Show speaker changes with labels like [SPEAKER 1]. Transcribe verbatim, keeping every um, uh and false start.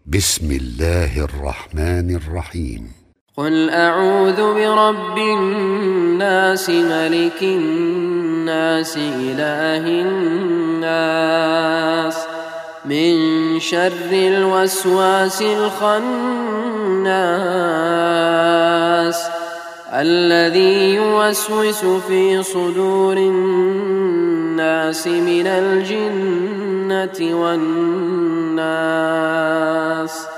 [SPEAKER 1] بسم الله الرحمن الرحيم.
[SPEAKER 2] قل أعوذ برب الناس ملك الناس إله الناس من شر الوسواس الخناس الذي يوسوس في صدور الناس من الجنة والناس.